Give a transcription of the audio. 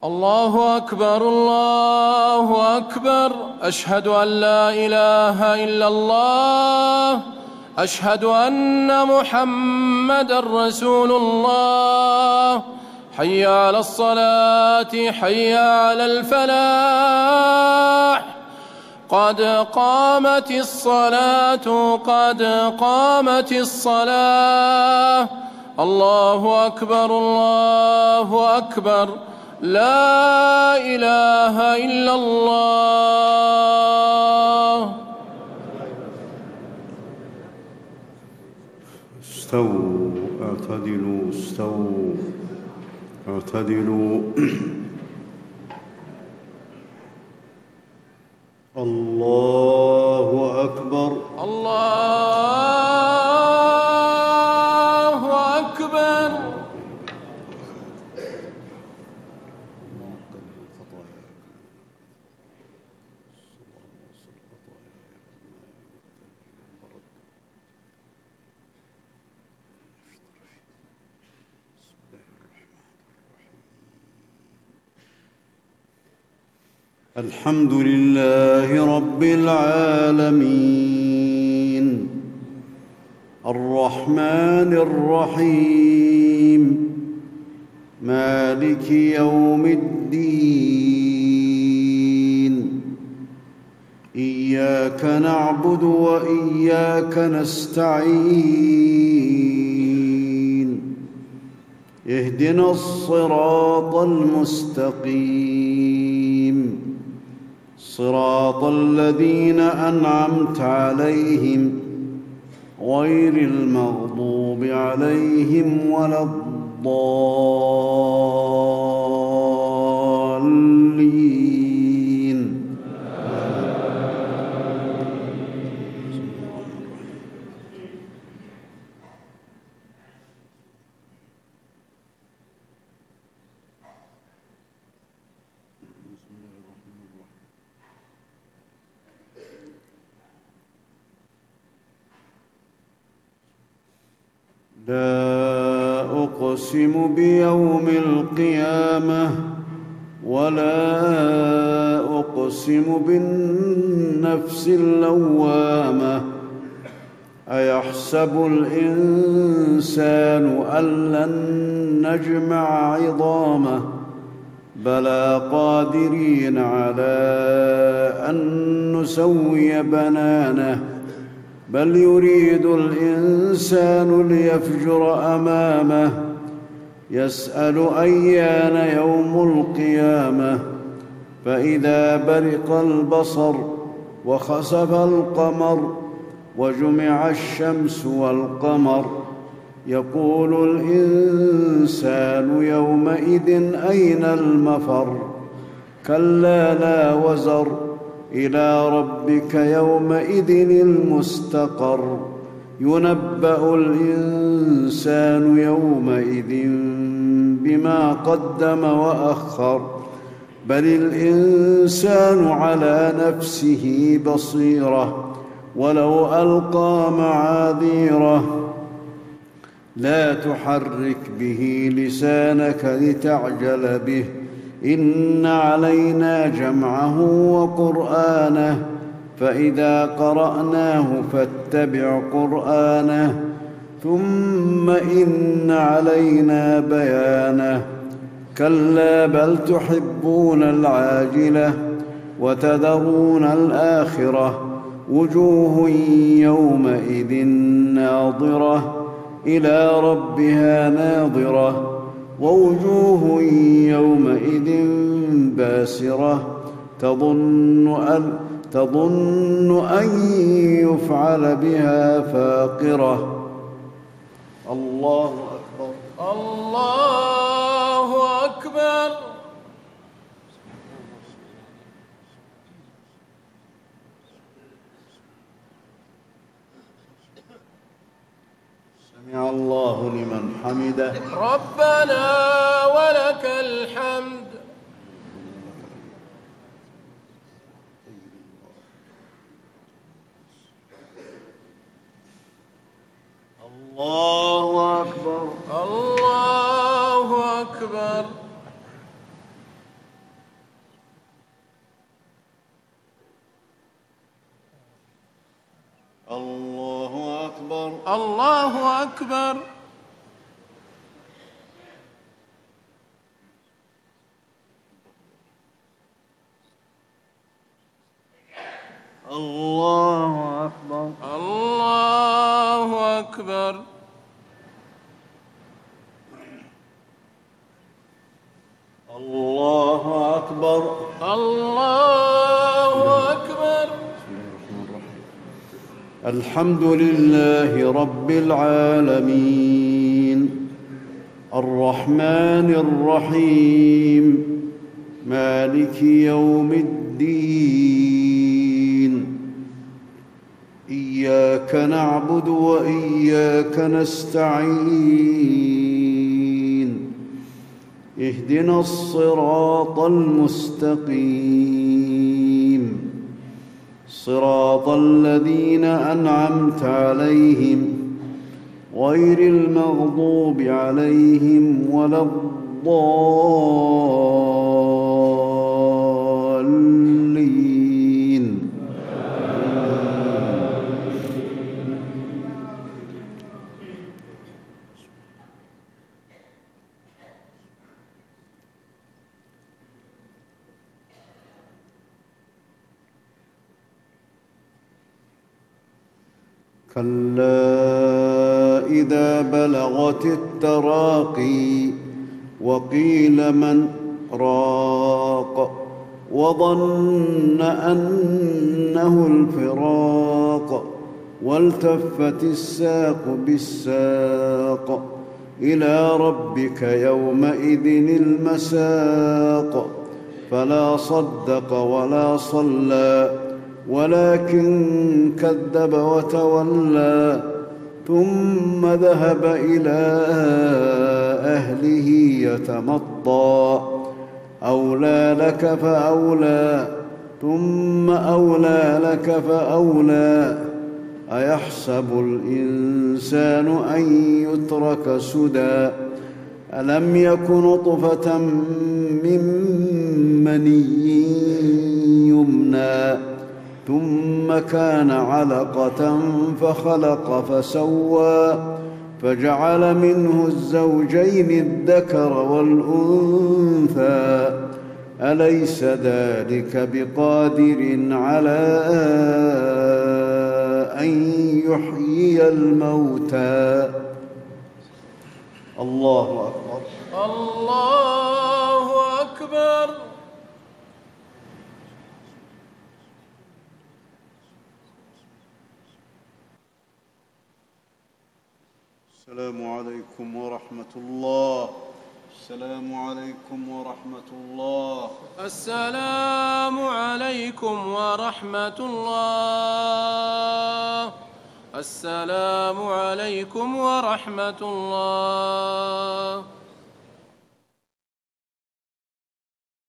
الله أكبر الله أكبر. أشهد أن لا إله إلا الله. أشهد أن محمدًا رسول الله. حي على الصلاة حي على الفلاح. قد قامت الصلاة قد قامت الصلاة. الله أكبر الله أكبر. لا إله إلا الله. استووا اعتدلوا استووا اعتدلوا. الله أكبر الله أكبر. الحمد لله رب العالمين الرحمن الرحيم مالك يوم الدين. إياك نعبد وإياك نستعين. اهدنا الصراط المستقيم صراط الذين أنعمت عليهم غير المغضوب عليهم ولا الضالين. لا أقسم بيوم القيامة ولا أقسم بالنفس اللوامة. أيحسب الإنسان أن لن نجمع عظامه بلى قادرين على أن نسوي بنانه بل يريد الإنسان ليفجر أمامه يسأل أيان يوم القيامة. فإذا برق البصر وخسف القمر وجمع الشمس والقمر يقول الإنسان يومئذ أين المفر. كلا لا وزر إلى ربك يومئذ المستقر. ينبأ الإنسان يومئذ بما قدم وأخر بل الإنسان على نفسه بصيرة ولو ألقى معاذيره. لا تحرك به لسانك لتعجل به إن علينا جمعه وقرآنه فإذا قرأناه فاتبع قرآنه ثم إن علينا بيانه. كلا بل تحبون العاجلة وتذرون الآخرة. وجوه يومئذ ناظرة إلى ربها ناظرة ووجوه يومئذ باسرة تظن أن يفعل بها فاقرة. الله أكبر الله أكبر. سمع الله لمن حمده. ربنا ولك الحمد. الله أكبر. الله أكبر. الله أكبر. الله أكبر. الله أكبر. الحمد لله رب العالمين الرحمن الرحيم مالك يوم الدين إياك نعبد وإياك نستعين اهدنا الصراط المستقيم صراط الذين أنعمت عليهم غير المغضوب عليهم ولا الضالين. كلا إذا بلغت التراقي وقيل من راق وظن أنه الفراق والتفت الساق بالساق إلى ربك يومئذ المساق فلا صدق ولا صلى ولكن كذب وتولى ثم ذهب إلى أهله يتمطى أولى لك فأولى ثم أولى لك فأولى أيحسب الإنسان أن يترك سدى ألم يك نطفة من مني يمنى ثم كان علقة فخلق فسوى فجعل منه الزوجين الذكر والأنثى أليس ذلك بقادر على أن يحيي الموتى. الله أكبر. الله أكبر. السلام عليكم ورحمة الله. السلام عليكم ورحمة الله. السلام عليكم ورحمة الله. السلام عليكم ورحمة الله.